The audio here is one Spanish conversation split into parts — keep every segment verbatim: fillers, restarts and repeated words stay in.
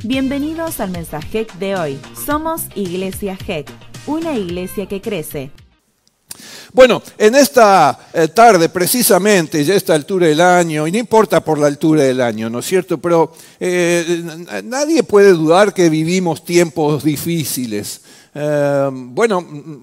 Bienvenidos al mensaje de hoy. Somos Iglesia G E C, una iglesia que crece. Bueno, en esta eh, tarde, precisamente, ya a esta altura del año, y no importa por la altura del año, ¿no es cierto? Pero eh, nadie puede dudar que vivimos tiempos difíciles. Eh, bueno,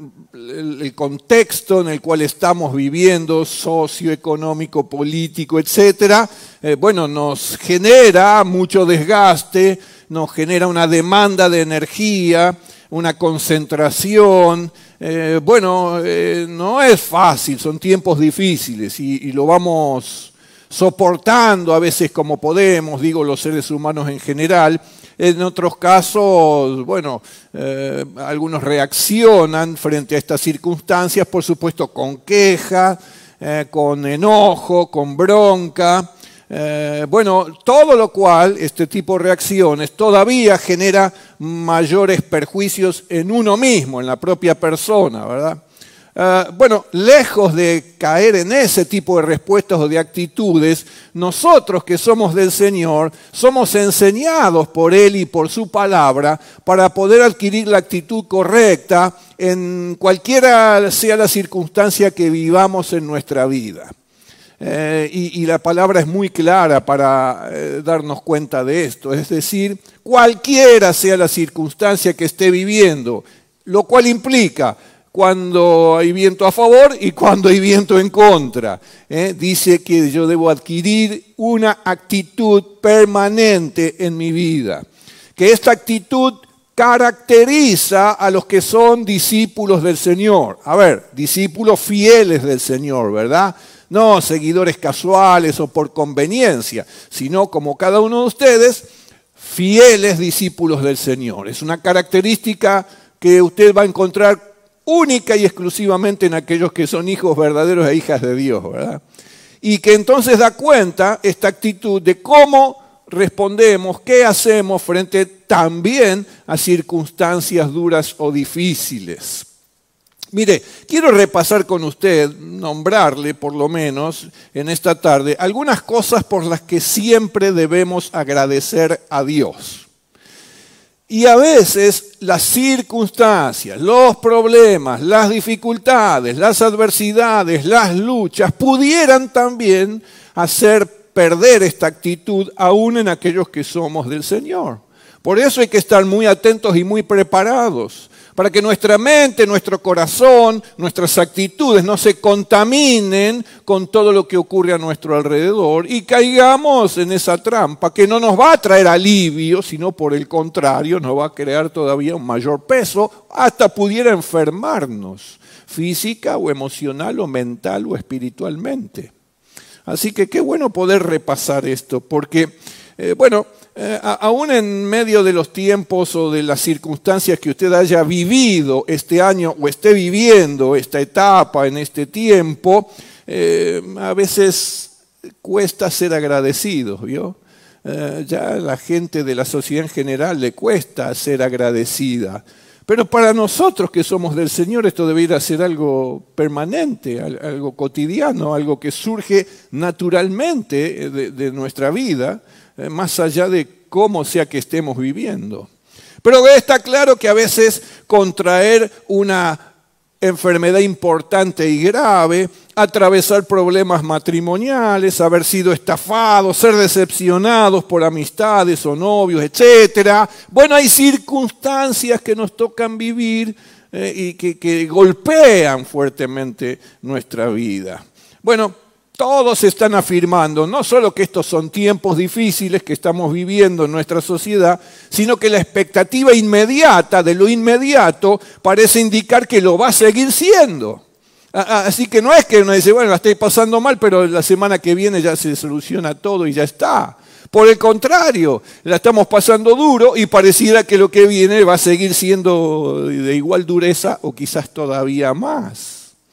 el, el contexto en el cual estamos viviendo, socioeconómico, político, etcétera, eh, bueno, nos genera mucho desgaste, nos genera una demanda de energía, una concentración. Eh, bueno, eh, no es fácil, son tiempos difíciles y, y lo vamos soportando a veces como podemos, digo los seres humanos en general. En otros casos, bueno, eh, algunos reaccionan frente a estas circunstancias, por supuesto con queja, eh, con enojo, con bronca. Eh, bueno, todo lo cual, este tipo de reacciones, todavía genera mayores perjuicios en uno mismo, en la propia persona, ¿verdad? Eh, bueno, lejos de caer en ese tipo de respuestas o de actitudes, nosotros que somos del Señor, somos enseñados por Él y por su palabra para poder adquirir la actitud correcta en cualquiera sea la circunstancia que vivamos en nuestra vida. Eh, y, y la palabra es muy clara para eh, darnos cuenta de esto, es decir, cualquiera sea la circunstancia que esté viviendo, lo cual implica cuando hay viento a favor y cuando hay viento en contra. Eh, dice que yo debo adquirir una actitud permanente en mi vida, que esta actitud caracteriza a los que son discípulos del Señor. A ver, discípulos fieles del Señor, ¿verdad? No seguidores casuales o por conveniencia, sino como cada uno de ustedes, fieles discípulos del Señor. Es una característica que usted va a encontrar única y exclusivamente en aquellos que son hijos verdaderos e hijas de Dios, ¿verdad? Y que entonces da cuenta esta actitud de cómo respondemos, qué hacemos frente también a circunstancias duras o difíciles. Mire, quiero repasar con usted, nombrarle por lo menos en esta tarde, algunas cosas por las que siempre debemos agradecer a Dios. Y a veces las circunstancias, los problemas, las dificultades, las adversidades, las luchas pudieran también hacer perder esta actitud aún en aquellos que somos del Señor. Por eso hay que estar muy atentos y muy preparados, para que nuestra mente, nuestro corazón, nuestras actitudes no se contaminen con todo lo que ocurre a nuestro alrededor y caigamos en esa trampa que no nos va a traer alivio, sino por el contrario nos va a crear todavía un mayor peso, hasta pudiera enfermarnos física o emocional o mental o espiritualmente. Así que qué bueno poder repasar esto, porque, eh, bueno, eh, aún en medio de los tiempos o de las circunstancias que usted haya vivido este año o esté viviendo esta etapa en este tiempo, eh, a veces cuesta ser agradecido, ¿vio? Eh, ya a la gente de la sociedad en general le cuesta ser agradecida. Pero para nosotros que somos del Señor esto debería ser algo permanente, algo cotidiano, algo que surge naturalmente de, de nuestra vida, eh, más allá de cómo sea que estemos viviendo. Pero está claro que a veces contraer una enfermedad importante y grave, atravesar problemas matrimoniales, haber sido estafados, ser decepcionados por amistades o novios, etcétera. Bueno, hay circunstancias que nos tocan vivir eh, y que, que golpean fuertemente nuestra vida. Bueno, todos están afirmando no solo que estos son tiempos difíciles que estamos viviendo en nuestra sociedad, sino que la expectativa inmediata de lo inmediato parece indicar que lo va a seguir siendo. Así que no es que uno dice, bueno, la estoy pasando mal, pero la semana que viene ya se soluciona todo y ya está. Por el contrario, la estamos pasando duro y pareciera que lo que viene va a seguir siendo de igual dureza o quizás todavía más.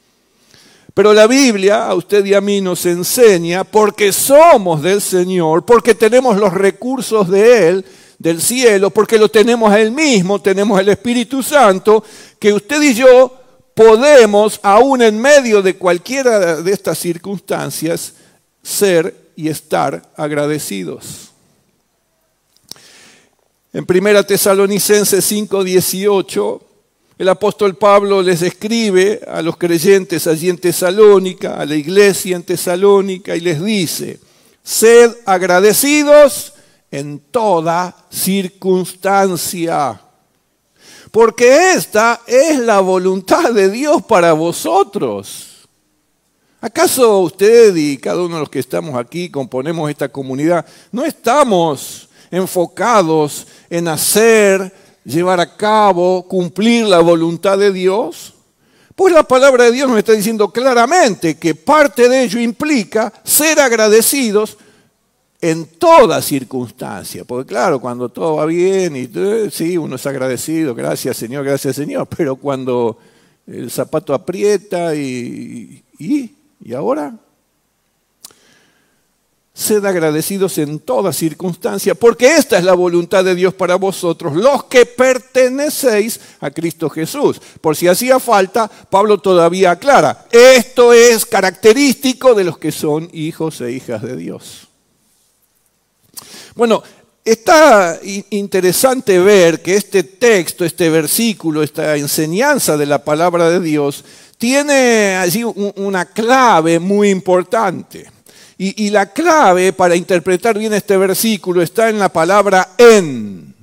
Pero la Biblia a usted y a mí nos enseña, porque somos del Señor, porque tenemos los recursos de Él, del cielo, porque lo tenemos a Él mismo, tenemos el Espíritu Santo, que usted y yo podemos, aún en medio de cualquiera de estas circunstancias, ser y estar agradecidos. En primera Tesalonicenses cinco dieciocho, el apóstol Pablo les escribe a los creyentes allí en Tesalónica, a la iglesia en Tesalónica, y les dice: sed agradecidos en toda circunstancia, porque esta es la voluntad de Dios para vosotros. ¿Acaso usted y cada uno de los que estamos aquí, componemos esta comunidad, no estamos enfocados en hacer, llevar a cabo, cumplir la voluntad de Dios? Pues la palabra de Dios nos está diciendo claramente que parte de ello implica ser agradecidos en toda circunstancia. Porque claro, cuando todo va bien, y eh, sí, uno es agradecido, gracias Señor, gracias Señor, pero cuando el zapato aprieta y... y ¿Y ahora? Sed agradecidos en toda circunstancia, porque esta es la voluntad de Dios para vosotros, los que pertenecéis a Cristo Jesús. Por si hacía falta, Pablo todavía aclara: esto es característico de los que son hijos e hijas de Dios. Bueno, está interesante ver que este texto, este versículo, esta enseñanza de la palabra de Dios tiene allí una clave muy importante. Y, y la clave para interpretar bien este versículo está en la palabra en.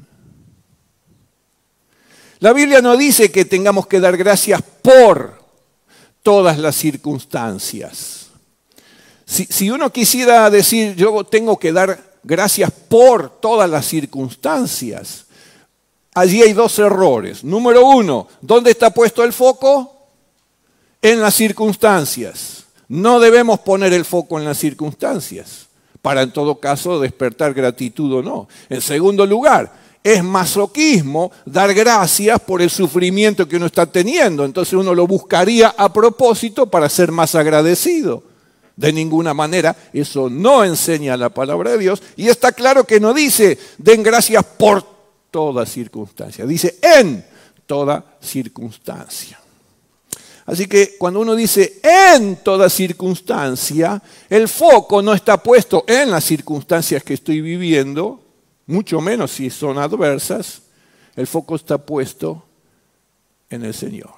La Biblia no dice que tengamos que dar gracias por todas las circunstancias. Si, si uno quisiera decir yo tengo que dar gracias por todas las circunstancias, allí hay dos errores. Número uno, ¿dónde está puesto el foco? En las circunstancias. No debemos poner el foco en las circunstancias para en todo caso despertar gratitud o no. En segundo lugar, es masoquismo dar gracias por el sufrimiento que uno está teniendo. Entonces uno lo buscaría a propósito para ser más agradecido. De ninguna manera, eso no enseña la palabra de Dios. Y está claro que no dice den gracias por toda circunstancia. Dice en toda circunstancia. Así que cuando uno dice en toda circunstancia, el foco no está puesto en las circunstancias que estoy viviendo, mucho menos si son adversas, el foco está puesto en el Señor.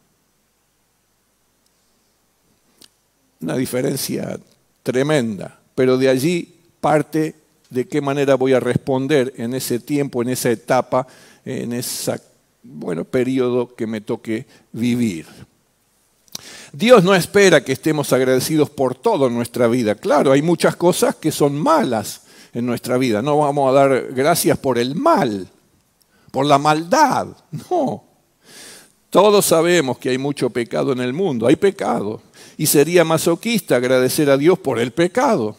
Una diferencia tremenda, pero de allí parte de qué manera voy a responder en ese tiempo, en esa etapa, en ese bueno, periodo que me toque vivir. Dios no espera que estemos agradecidos por todo en nuestra vida. Claro, hay muchas cosas que son malas en nuestra vida. No vamos a dar gracias por el mal, por la maldad. No. Todos sabemos que hay mucho pecado en el mundo. Hay pecado. Y sería masoquista agradecer a Dios por el pecado.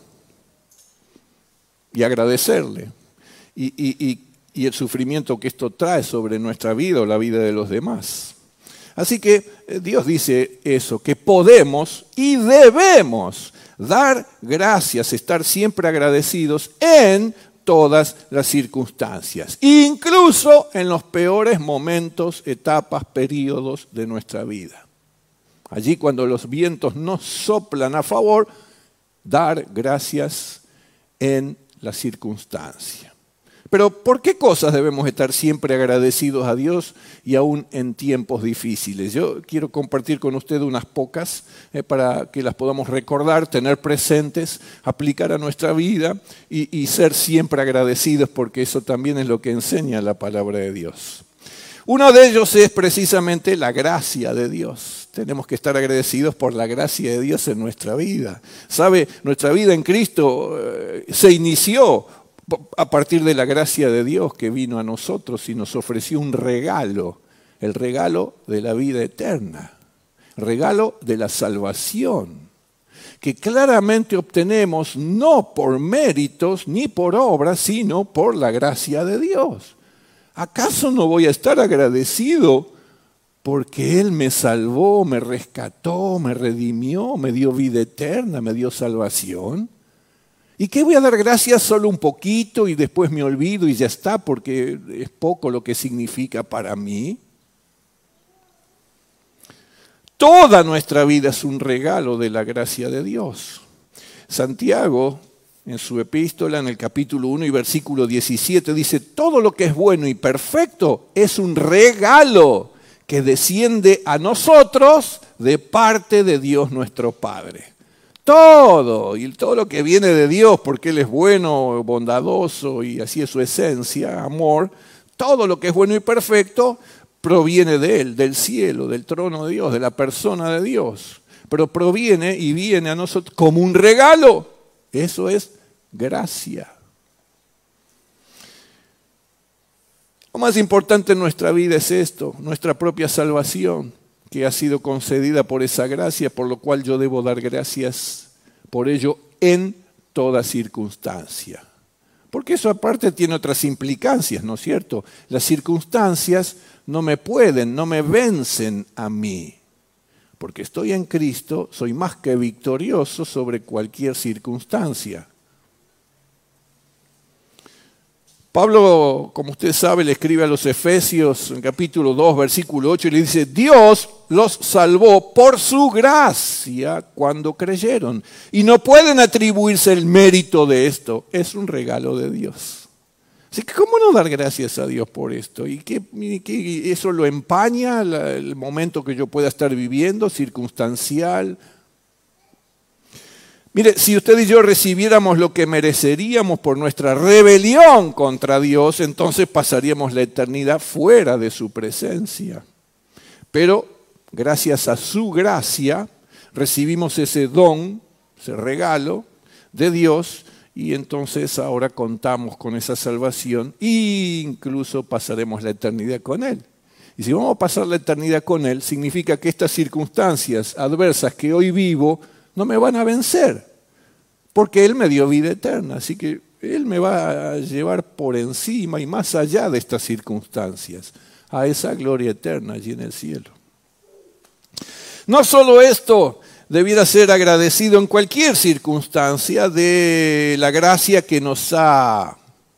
Y agradecerle. Y, y, y, y el sufrimiento que esto trae sobre nuestra vida o la vida de los demás. Así que Dios dice eso, que podemos y debemos dar gracias, estar siempre agradecidos en todas las circunstancias, incluso en los peores momentos, etapas, periodos de nuestra vida. Allí cuando los vientos nos soplan a favor, dar gracias en la circunstancia. Pero ¿por qué cosas debemos estar siempre agradecidos a Dios y aún en tiempos difíciles? Yo quiero compartir con usted unas pocas eh, para que las podamos recordar, tener presentes, aplicar a nuestra vida y, y ser siempre agradecidos, porque eso también es lo que enseña la palabra de Dios. Uno de ellos es precisamente la gracia de Dios. Tenemos que estar agradecidos por la gracia de Dios en nuestra vida. ¿Sabe? Nuestra vida en Cristo eh, se inició a partir de la gracia de Dios que vino a nosotros y nos ofreció un regalo, el regalo de la vida eterna, regalo de la salvación, que claramente obtenemos no por méritos ni por obras, sino por la gracia de Dios. ¿Acaso no voy a estar agradecido porque Él me salvó, me rescató, me redimió, me dio vida eterna, me dio salvación? ¿Y qué voy a dar gracias solo un poquito y después me olvido y ya está porque es poco lo que significa para mí? Toda nuestra vida es un regalo de la gracia de Dios. Santiago en su epístola, en el capítulo uno y versículo diecisiete, dice, todo lo que es bueno y perfecto es un regalo que desciende a nosotros de parte de Dios nuestro Padre. Todo, y todo lo que viene de Dios, porque Él es bueno, bondadoso, y así es su esencia, amor, todo lo que es bueno y perfecto proviene de Él, del cielo, del trono de Dios, de la persona de Dios. Pero proviene y viene a nosotros como un regalo. Eso es gracia. Lo más importante en nuestra vida es esto, nuestra propia salvación, que ha sido concedida por esa gracia, por lo cual yo debo dar gracias por ello en toda circunstancia. Porque eso aparte tiene otras implicancias, ¿no es cierto? Las circunstancias no me pueden, no me vencen a mí. Porque estoy en Cristo, soy más que victorioso sobre cualquier circunstancia. Pablo, como usted sabe, le escribe a los Efesios en capítulo dos, versículo ocho, y le dice, Dios los salvó por su gracia cuando creyeron. Y no pueden atribuirse el mérito de esto, es un regalo de Dios. Así que, ¿cómo no dar gracias a Dios por esto? ¿Y qué, qué eso lo empaña la, el momento que yo pueda estar viviendo, circunstancial? Mire, si usted y yo recibiéramos lo que mereceríamos por nuestra rebelión contra Dios, entonces pasaríamos la eternidad fuera de su presencia. Pero gracias a su gracia recibimos ese don, ese regalo de Dios, y entonces ahora contamos con esa salvación e incluso pasaremos la eternidad con Él. Y si vamos a pasar la eternidad con Él, significa que estas circunstancias adversas que hoy vivo no me van a vencer, porque Él me dio vida eterna, así que Él me va a llevar por encima y más allá de estas circunstancias, a esa gloria eterna allí en el cielo. No solo esto, debiera ser agradecido en cualquier circunstancia de la gracia que nos ha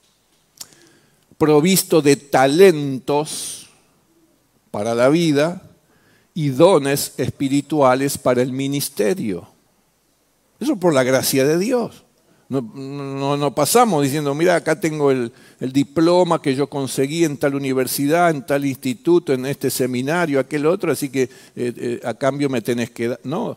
provisto de talentos para la vida y dones espirituales para el ministerio. Eso por la gracia de Dios. No, no, no pasamos diciendo, mira, acá tengo el, el diploma que yo conseguí en tal universidad, en tal instituto, en este seminario, aquel otro, así que eh, eh, a cambio me tenés que dar. No.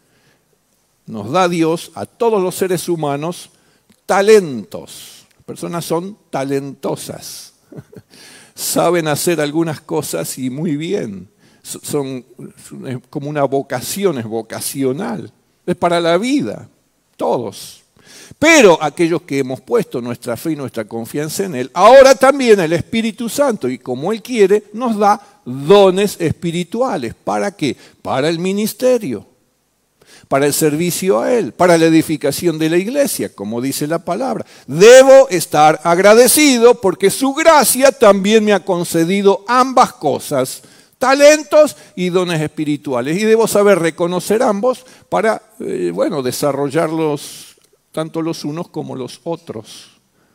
Nos da Dios a todos los seres humanos talentos. Las personas son talentosas. Saben hacer algunas cosas y muy bien. Son, son como una vocación, es vocacional. Es para la vida, todos. Pero aquellos que hemos puesto nuestra fe y nuestra confianza en Él, ahora también el Espíritu Santo, y como Él quiere, nos da dones espirituales. ¿Para qué? Para el ministerio, para el servicio a Él, para la edificación de la iglesia, como dice la palabra. Debo estar agradecido porque su gracia también me ha concedido ambas cosas, talentos y dones espirituales. Y debo saber reconocer ambos para, eh, bueno, desarrollarlos tanto los unos como los otros.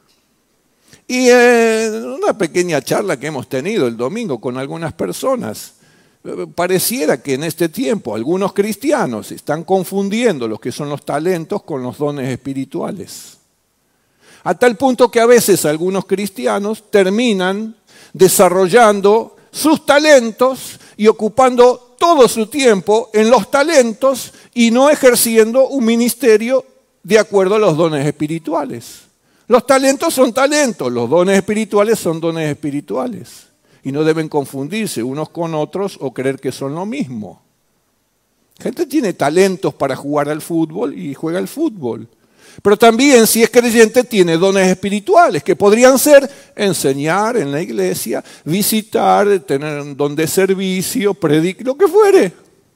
Y en eh, una pequeña charla que hemos tenido el domingo con algunas personas, eh, pareciera que en este tiempo algunos cristianos están confundiendo lo que son los talentos con los dones espirituales. A tal punto que a veces algunos cristianos terminan desarrollando sus talentos y ocupando todo su tiempo en los talentos y no ejerciendo un ministerio de acuerdo a los dones espirituales. Los talentos son talentos, los dones espirituales son dones espirituales. Y no deben confundirse unos con otros o creer que son lo mismo. Gente tiene talentos para jugar al fútbol y juega al fútbol. Pero también, si es creyente, tiene dones espirituales, que podrían ser enseñar en la iglesia, visitar, tener un don de servicio, predicar, lo que fuere.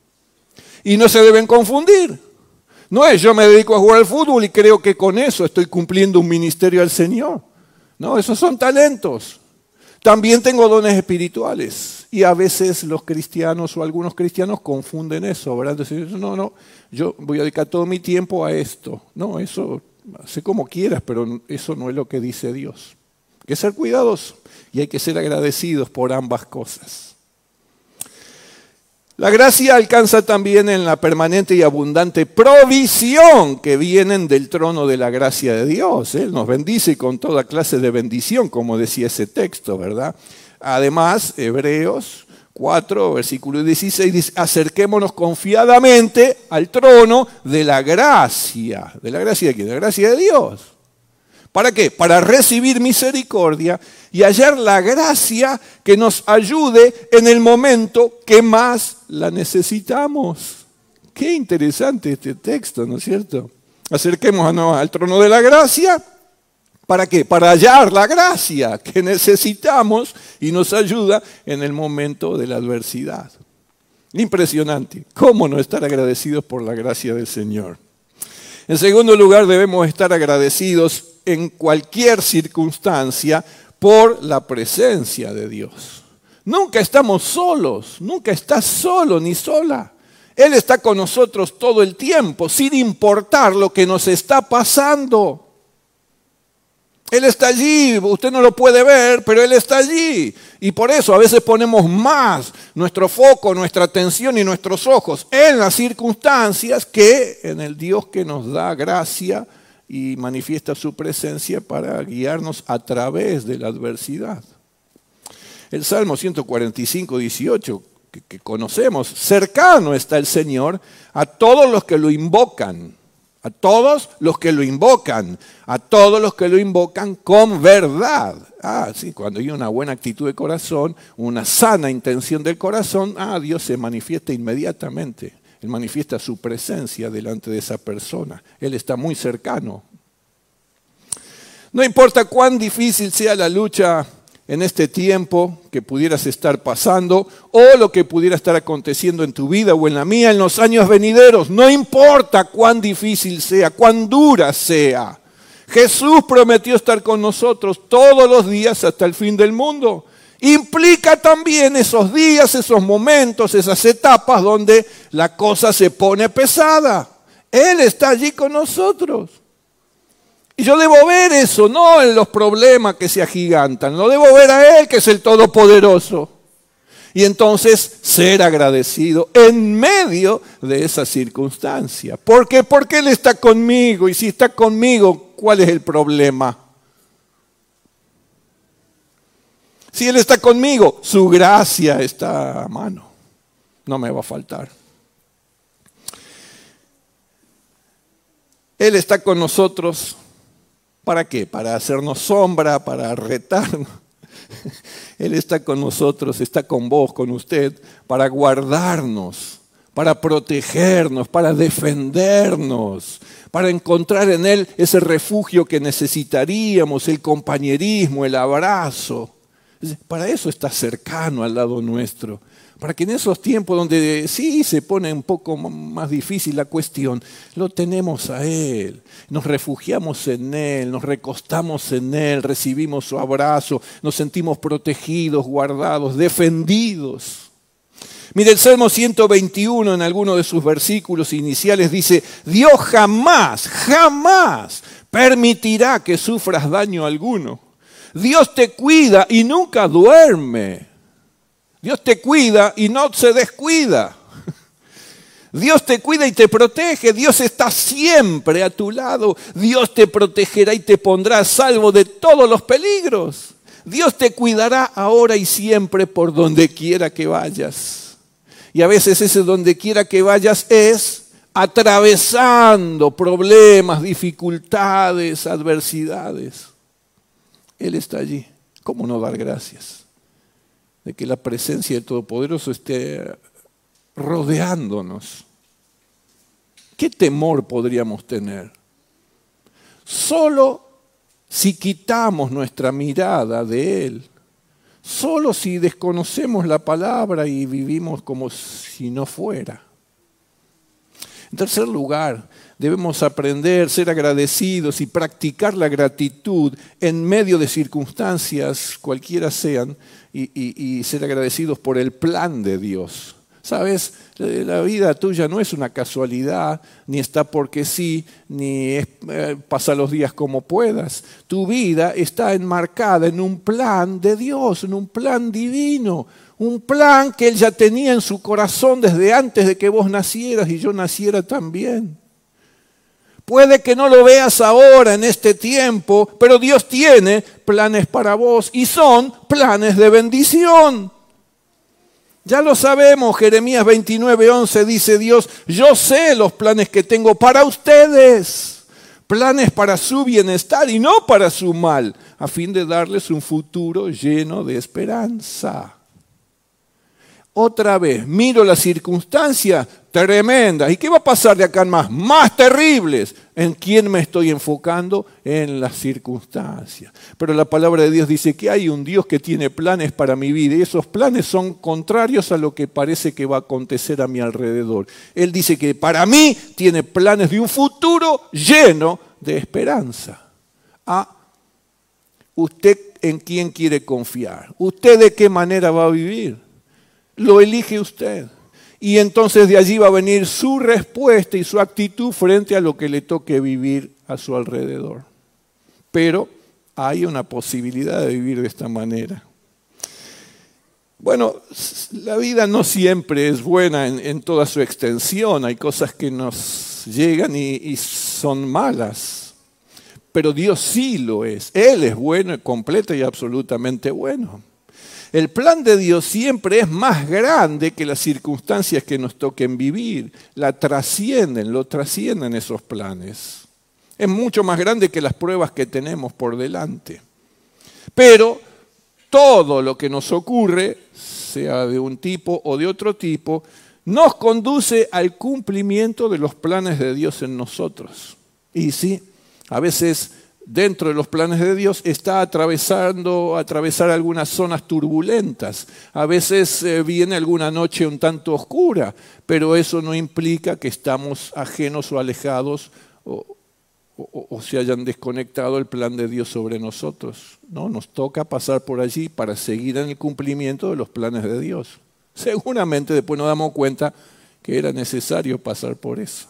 Y no se deben confundir. No es yo me dedico a jugar al fútbol y creo que con eso estoy cumpliendo un ministerio al Señor. No, esos son talentos. También tengo dones espirituales. Y a veces los cristianos o algunos cristianos confunden eso, ¿verdad? Entonces, no, no, yo voy a dedicar todo mi tiempo a esto. No, eso, sé como quieras, pero eso no es lo que dice Dios. Hay que ser cuidadosos y hay que ser agradecidos por ambas cosas. La gracia alcanza también en la permanente y abundante provisión que vienen del trono de la gracia de Dios. Él nos bendice con toda clase de bendición, como decía ese texto, ¿verdad? Además, Hebreos cuatro, versículo dieciséis, dice, acerquémonos confiadamente al trono de la gracia. ¿De la gracia de quién? De la gracia de Dios. ¿Para qué? Para recibir misericordia y hallar la gracia que nos ayude en el momento que más la necesitamos. Qué interesante este texto, ¿no es cierto? Acerquémonos al trono de la gracia. ¿Para qué? Para hallar la gracia que necesitamos y nos ayuda en el momento de la adversidad. Impresionante. ¿Cómo no estar agradecidos por la gracia del Señor? En segundo lugar, debemos estar agradecidos en cualquier circunstancia por la presencia de Dios. Nunca estamos solos, nunca estás solo ni sola. Él está con nosotros todo el tiempo, sin importar lo que nos está pasando. Él está allí, usted no lo puede ver, pero Él está allí. Y por eso a veces ponemos más nuestro foco, nuestra atención y nuestros ojos en las circunstancias que en el Dios que nos da gracia y manifiesta su presencia para guiarnos a través de la adversidad. El Salmo ciento cuarenta y cinco, dieciocho, que, que conocemos, cercano está el Señor a todos los que lo invocan. A todos los que lo invocan, a todos los que lo invocan con verdad. Ah, sí, cuando hay una buena actitud de corazón, una sana intención del corazón, ah, Dios se manifiesta inmediatamente. Él manifiesta su presencia delante de esa persona. Él está muy cercano. No importa cuán difícil sea la lucha en este tiempo que pudieras estar pasando o lo que pudiera estar aconteciendo en tu vida o en la mía en los años venideros. No importa cuán difícil sea, cuán dura sea. Jesús prometió estar con nosotros todos los días hasta el fin del mundo. Implica también esos días, esos momentos, esas etapas donde la cosa se pone pesada. Él está allí con nosotros. Y yo debo ver eso, no en los problemas que se agigantan. Lo debo ver a Él, que es el Todopoderoso. Y entonces ser agradecido en medio de esa circunstancia. ¿Por qué? Porque Él está conmigo. Y si está conmigo, ¿cuál es el problema? Si Él está conmigo, su gracia está a mano. No me va a faltar. Él está con nosotros. ¿Para qué? Para hacernos sombra, para retarnos. Él está con nosotros, está con vos, con usted, para guardarnos, para protegernos, para defendernos, para encontrar en Él ese refugio que necesitaríamos, el compañerismo, el abrazo. Para eso está cercano al lado nuestro. Para que en esos tiempos donde sí se pone un poco más difícil la cuestión, lo tenemos a Él, nos refugiamos en Él, nos recostamos en Él, recibimos su abrazo, nos sentimos protegidos, guardados, defendidos. Mire, el Salmo ciento veintiuno en alguno de sus versículos iniciales dice, Dios jamás, jamás permitirá que sufras daño alguno. Dios te cuida y nunca duerme. Dios te cuida y no se descuida. Dios te cuida y te protege. Dios está siempre a tu lado. Dios te protegerá y te pondrá a salvo de todos los peligros. Dios te cuidará ahora y siempre por donde quiera que vayas. Y a veces ese donde quiera que vayas es atravesando problemas, dificultades, adversidades. Él está allí. ¿Cómo no dar gracias? De que la presencia del Todopoderoso esté rodeándonos. ¿Qué temor podríamos tener? Solo si quitamos nuestra mirada de Él, solo si desconocemos la palabra y vivimos como si no fuera. En tercer lugar, debemos aprender, ser agradecidos y practicar la gratitud en medio de circunstancias, cualquiera sean, y, y, y ser agradecidos por el plan de Dios. Sabes, la vida tuya no es una casualidad, ni está porque sí, ni es, eh, pasa los días como puedas. Tu vida está enmarcada en un plan de Dios, en un plan divino, un plan que Él ya tenía en su corazón desde antes de que vos nacieras y yo naciera también. Puede que no lo veas ahora en este tiempo, pero Dios tiene planes para vos y son planes de bendición. Ya lo sabemos, Jeremías veintinueve once dice Dios, yo sé los planes que tengo para ustedes, planes para su bienestar y no para su mal, a fin de darles un futuro lleno de esperanza. Otra vez, miro las circunstancias tremendas. ¿Y qué va a pasar de acá en más? Más terribles. ¿En quién me estoy enfocando? En las circunstancias. Pero la palabra de Dios dice que hay un Dios que tiene planes para mi vida y esos planes son contrarios a lo que parece que va a acontecer a mi alrededor. Él dice que para mí tiene planes de un futuro lleno de esperanza. Ah, ¿usted en quién quiere confiar? ¿Usted de qué manera va a vivir? Lo elige usted. Y entonces de allí va a venir su respuesta y su actitud frente a lo que le toque vivir a su alrededor. Pero hay una posibilidad de vivir de esta manera. Bueno, la vida no siempre es buena en, en toda su extensión. Hay cosas que nos llegan y, y son malas. Pero Dios sí lo es. Él es bueno, completo y absolutamente bueno. El plan de Dios siempre es más grande que las circunstancias que nos toquen vivir. La trascienden, lo trascienden esos planes. Es mucho más grande que las pruebas que tenemos por delante. Pero todo lo que nos ocurre, sea de un tipo o de otro tipo, nos conduce al cumplimiento de los planes de Dios en nosotros. Y sí, a veces dentro de los planes de Dios está atravesando, atravesar algunas zonas turbulentas. A veces eh, viene alguna noche un tanto oscura, pero eso no implica que estamos ajenos o alejados o, o, o se hayan desconectado el plan de Dios sobre nosotros. No, nos toca pasar por allí para seguir en el cumplimiento de los planes de Dios. Seguramente después nos damos cuenta que era necesario pasar por eso.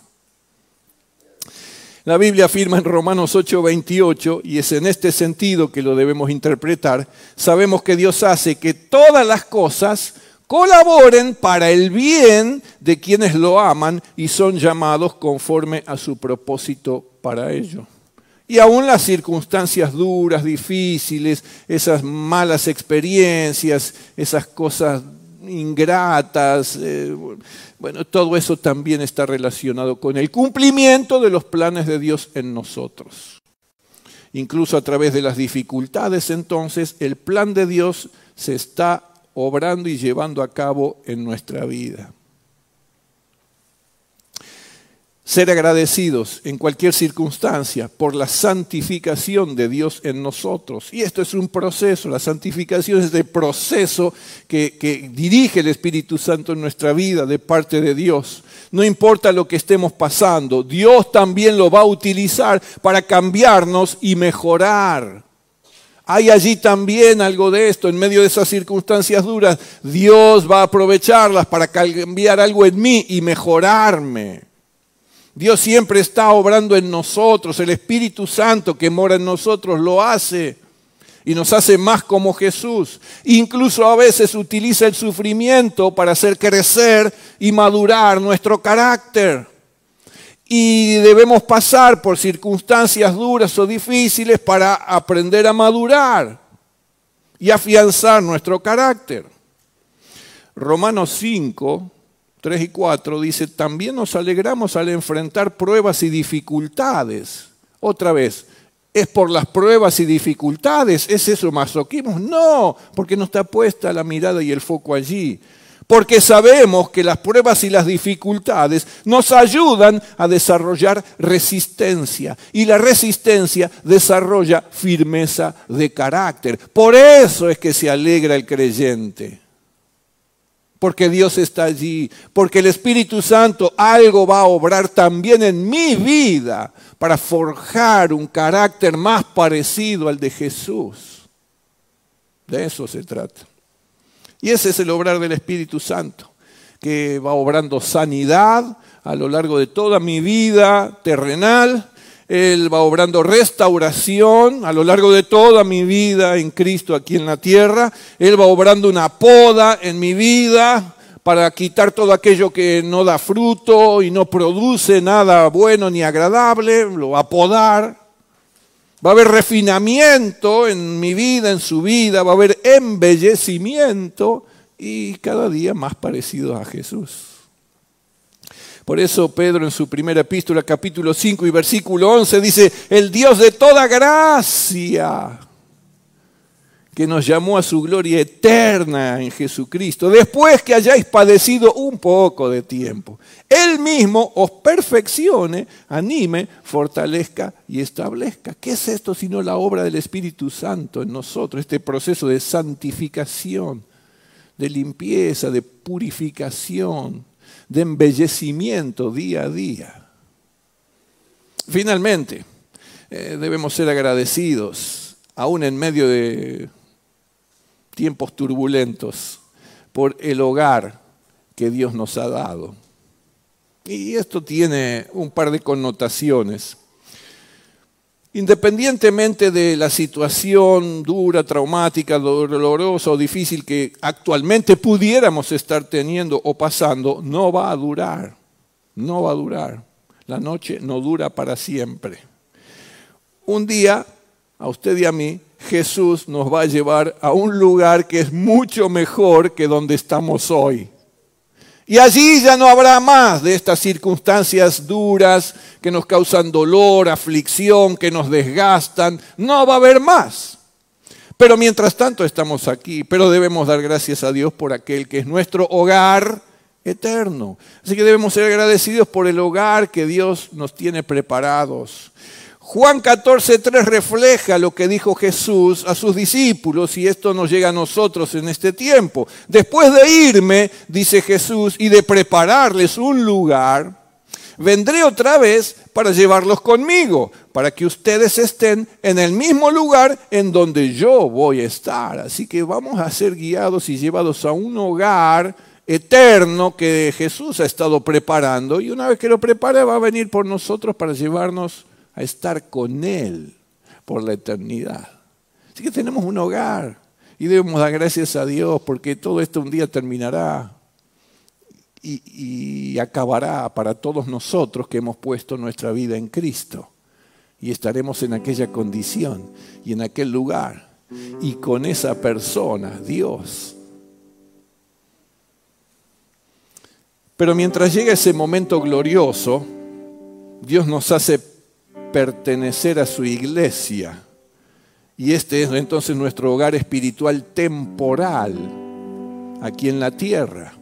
La Biblia afirma en Romanos ocho veintiocho, y es en este sentido que lo debemos interpretar, sabemos que Dios hace que todas las cosas colaboren para el bien de quienes lo aman y son llamados conforme a su propósito para ello. Y aún las circunstancias duras, difíciles, esas malas experiencias, esas cosas ingratas, eh, bueno, todo eso también está relacionado con el cumplimiento de los planes de Dios en nosotros. Incluso a través de las dificultades, entonces, el plan de Dios se está obrando y llevando a cabo en nuestra vida. Ser agradecidos en cualquier circunstancia por la santificación de Dios en nosotros. Y esto es un proceso, la santificación es el proceso que, que dirige el Espíritu Santo en nuestra vida de parte de Dios. No importa lo que estemos pasando, Dios también lo va a utilizar para cambiarnos y mejorar. Hay allí también algo de esto, en medio de esas circunstancias duras, Dios va a aprovecharlas para cambiar algo en mí y mejorarme. Dios siempre está obrando en nosotros, el Espíritu Santo que mora en nosotros lo hace y nos hace más como Jesús. Incluso a veces utiliza el sufrimiento para hacer crecer y madurar nuestro carácter. Y debemos pasar por circunstancias duras o difíciles para aprender a madurar y afianzar nuestro carácter. Romanos cinco, tres y cuatro dice, también nos alegramos al enfrentar pruebas y dificultades. Otra vez, ¿es por las pruebas y dificultades? ¿Es eso masoquismo? No, porque no está puesta la mirada y el foco allí. Porque sabemos que las pruebas y las dificultades nos ayudan a desarrollar resistencia. Y la resistencia desarrolla firmeza de carácter. Por eso es que se alegra el creyente. Porque Dios está allí, porque el Espíritu Santo algo va a obrar también en mi vida para forjar un carácter más parecido al de Jesús. De eso se trata. Y ese es el obrar del Espíritu Santo, que va obrando sanidad a lo largo de toda mi vida terrenal. Él va obrando restauración a lo largo de toda mi vida en Cristo aquí en la tierra. Él va obrando una poda en mi vida para quitar todo aquello que no da fruto y no produce nada bueno ni agradable. Lo va a podar. Va a haber refinamiento en mi vida, en su vida. Va a haber embellecimiento y cada día más parecidos a Jesús. Por eso Pedro en su primera epístola, capítulo cinco y versículo once, dice: el Dios de toda gracia, que nos llamó a su gloria eterna en Jesucristo, después que hayáis padecido un poco de tiempo, Él mismo os perfeccione, anime, fortalezca y establezca. ¿Qué es esto sino la obra del Espíritu Santo en nosotros? Este proceso de santificación, de limpieza, de purificación, de embellecimiento día a día. Finalmente, eh, debemos ser agradecidos, aún en medio de tiempos turbulentos, por el hogar que Dios nos ha dado. Y esto tiene un par de connotaciones. Independientemente de la situación dura, traumática, dolorosa o difícil que actualmente pudiéramos estar teniendo o pasando, no va a durar, no va a durar. La noche no dura para siempre. Un día, a usted y a mí, Jesús nos va a llevar a un lugar que es mucho mejor que donde estamos hoy. Y allí ya no habrá más de estas circunstancias duras que nos causan dolor, aflicción, que nos desgastan. No va a haber más. Pero mientras tanto estamos aquí. Pero debemos dar gracias a Dios por aquel que es nuestro hogar eterno. Así que debemos ser agradecidos por el hogar que Dios nos tiene preparados. Juan catorce tres refleja lo que dijo Jesús a sus discípulos y esto nos llega a nosotros en este tiempo. Después de irme, dice Jesús, y de prepararles un lugar, vendré otra vez para llevarlos conmigo, para que ustedes estén en el mismo lugar en donde yo voy a estar. Así que vamos a ser guiados y llevados a un hogar eterno que Jesús ha estado preparando y una vez que lo prepare va a venir por nosotros para llevarnos a estar con Él por la eternidad. Así que tenemos un hogar y debemos dar gracias a Dios porque todo esto un día terminará y, y acabará para todos nosotros que hemos puesto nuestra vida en Cristo y estaremos en aquella condición y en aquel lugar y con esa persona, Dios. Pero mientras llega ese momento glorioso, Dios nos hace pertenecer a su iglesia. Y este es entonces nuestro hogar espiritual temporal, aquí en la tierra.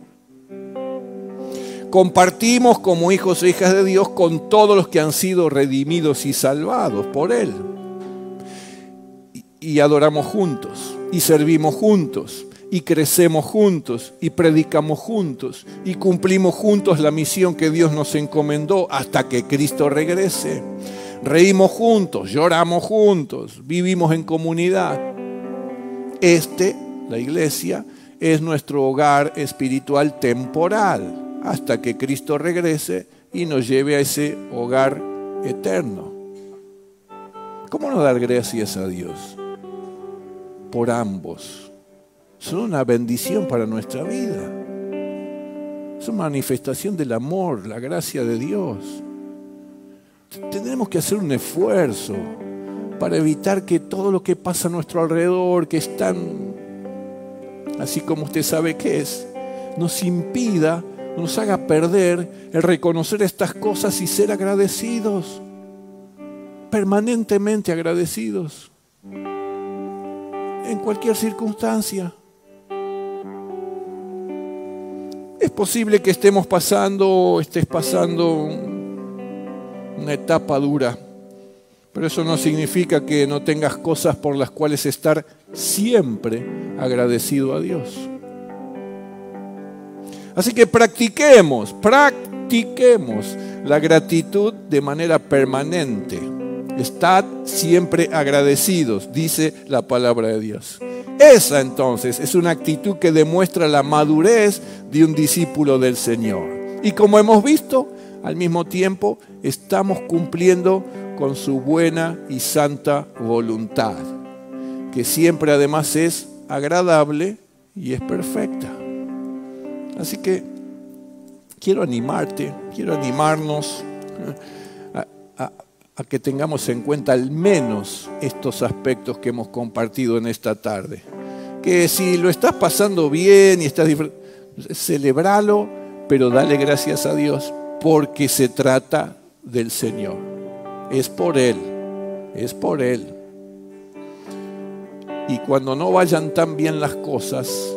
Compartimos como hijos e hijas de Dios con todos los que han sido redimidos y salvados por Él. Y, y adoramos juntos, y servimos juntos, y crecemos juntos, y predicamos juntos, y cumplimos juntos la misión que Dios nos encomendó hasta que Cristo regrese. Reímos juntos, lloramos juntos, vivimos en comunidad. Este, la iglesia, es nuestro hogar espiritual temporal hasta que Cristo regrese y nos lleve a ese hogar eterno. ¿Cómo no dar gracias a Dios por ambos? Son una bendición para nuestra vida. Es una manifestación del amor, la gracia de Dios. Tenemos que hacer un esfuerzo para evitar que todo lo que pasa a nuestro alrededor, que es tan, así como usted sabe que es, nos impida, nos haga perder el reconocer estas cosas y ser agradecidos, permanentemente agradecidos, en cualquier circunstancia. Es posible que estemos pasando, estés pasando una etapa dura, pero eso no significa que no tengas cosas por las cuales estar siempre agradecido a Dios. Así que practiquemos, practiquemos la gratitud de manera permanente. Estad siempre agradecidos, dice la palabra de Dios. Esa entonces es una actitud que demuestra la madurez de un discípulo del Señor. Y como hemos visto, al mismo tiempo estamos cumpliendo con su buena y santa voluntad, que siempre además es agradable y es perfecta. Así que quiero animarte, quiero animarnos a, a, a que tengamos en cuenta al menos estos aspectos que hemos compartido en esta tarde. Que si lo estás pasando bien y estás disfrutando, celebralo, pero dale gracias a Dios porque se trata del Señor. Es por Él, es por Él. Y cuando no vayan tan bien las cosas,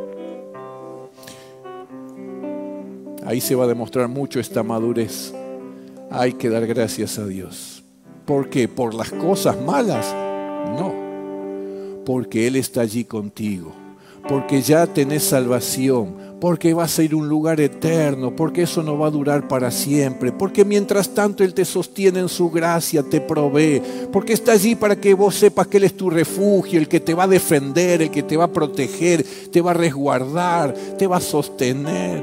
ahí se va a demostrar mucho esta madurez. Hay que dar gracias a Dios. ¿Por qué? ¿Por las cosas malas? No. Porque Él está allí contigo. Porque ya tenés salvación. Porque vas a ir a un lugar eterno. Porque eso no va a durar para siempre. Porque mientras tanto Él te sostiene en su gracia, te provee. Porque está allí para que vos sepas que Él es tu refugio, el que te va a defender, el que te va a proteger, te va a resguardar, te va a sostener.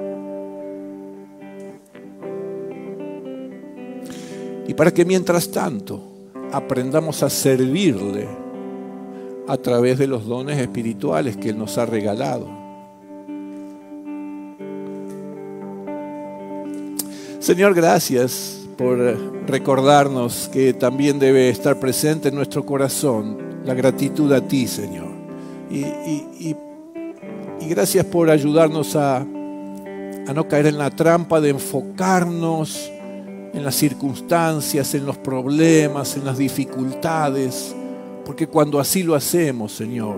Y para que mientras tanto aprendamos a servirle a través de los dones espirituales que Él nos ha regalado. Señor, gracias por recordarnos que también debe estar presente en nuestro corazón la gratitud a ti, Señor. Y, y, y, y gracias por ayudarnos a, a no caer en la trampa de enfocarnos en las circunstancias, en los problemas, en las dificultades, porque cuando así lo hacemos, Señor,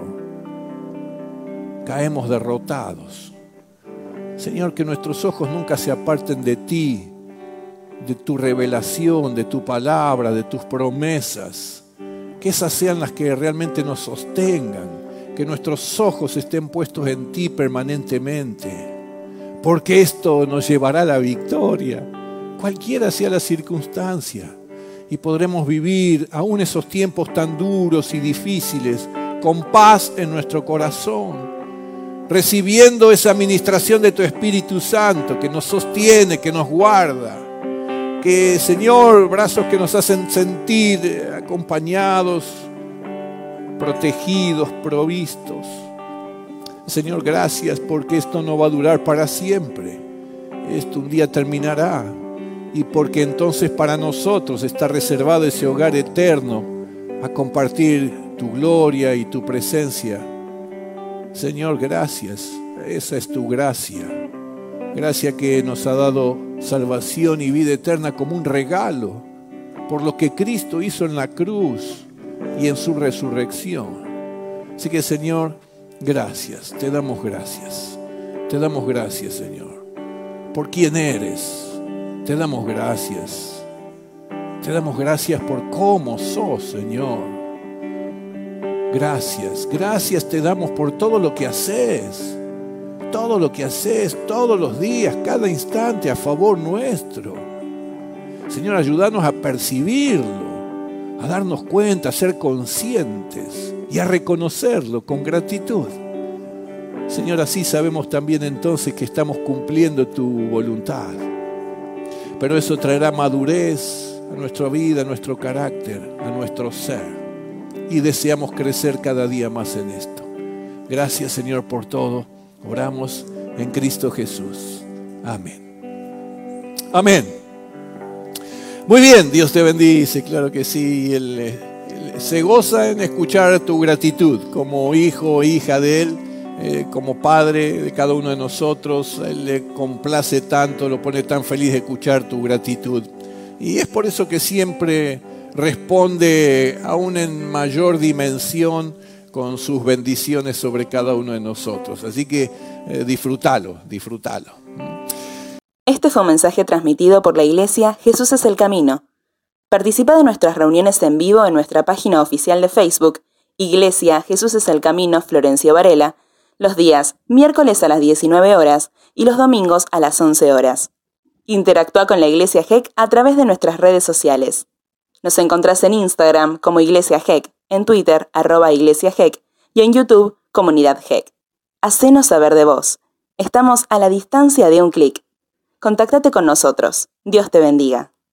caemos derrotados. Señor, que nuestros ojos nunca se aparten de ti, de tu revelación, de tu palabra, de tus promesas, que esas sean las que realmente nos sostengan, que nuestros ojos estén puestos en ti permanentemente, porque esto nos llevará a la victoria. Cualquiera sea la circunstancia, y podremos vivir aún esos tiempos tan duros y difíciles con paz en nuestro corazón, recibiendo esa administración de tu Espíritu Santo que nos sostiene, que nos guarda, que, Señor, brazos que nos hacen sentir acompañados, protegidos, provistos. Señor, gracias porque esto no va a durar para siempre, esto un día terminará. Y porque entonces para nosotros está reservado ese hogar eterno a compartir tu gloria y tu presencia. Señor, gracias. Esa es tu gracia. Gracia que nos ha dado salvación y vida eterna como un regalo por lo que Cristo hizo en la cruz y en su resurrección. Así que, Señor, gracias. Te damos gracias. Te damos gracias, Señor, por quién eres. Te damos gracias. Te damos gracias por cómo sos, Señor. Gracias, gracias te damos por todo lo que haces. Todo lo que haces, todos los días, cada instante a favor nuestro. Señor, ayúdanos a percibirlo, a darnos cuenta, a ser conscientes y a reconocerlo con gratitud. Señor, así sabemos también entonces que estamos cumpliendo tu voluntad. Pero eso traerá madurez a nuestra vida, a nuestro carácter, a nuestro ser. Y deseamos crecer cada día más en esto. Gracias, Señor, por todo. Oramos en Cristo Jesús. Amén. Amén. Muy bien, Dios te bendice, claro que sí. Él, él se goza en escuchar tu gratitud como hijo o hija de Él. Eh, como padre de cada uno de nosotros, Él le complace tanto, lo pone tan feliz de escuchar tu gratitud. Y es por eso que siempre responde aún en mayor dimensión con sus bendiciones sobre cada uno de nosotros. Así que eh, disfrútalo, disfrútalo. Este fue un mensaje transmitido por la Iglesia Jesús es el Camino. Participa de nuestras reuniones en vivo en nuestra página oficial de Facebook, Iglesia Jesús es el Camino Florencio Varela, los días miércoles a las diecinueve horas y los domingos a las once horas. Interactúa con la Iglesia G E C a través de nuestras redes sociales. Nos encontrás en Instagram como Iglesia G E C, en Twitter, arroba Iglesia G E C, y en YouTube, Comunidad G E C. Hacenos saber de vos. Estamos a la distancia de un clic. Contactate con nosotros. Dios te bendiga.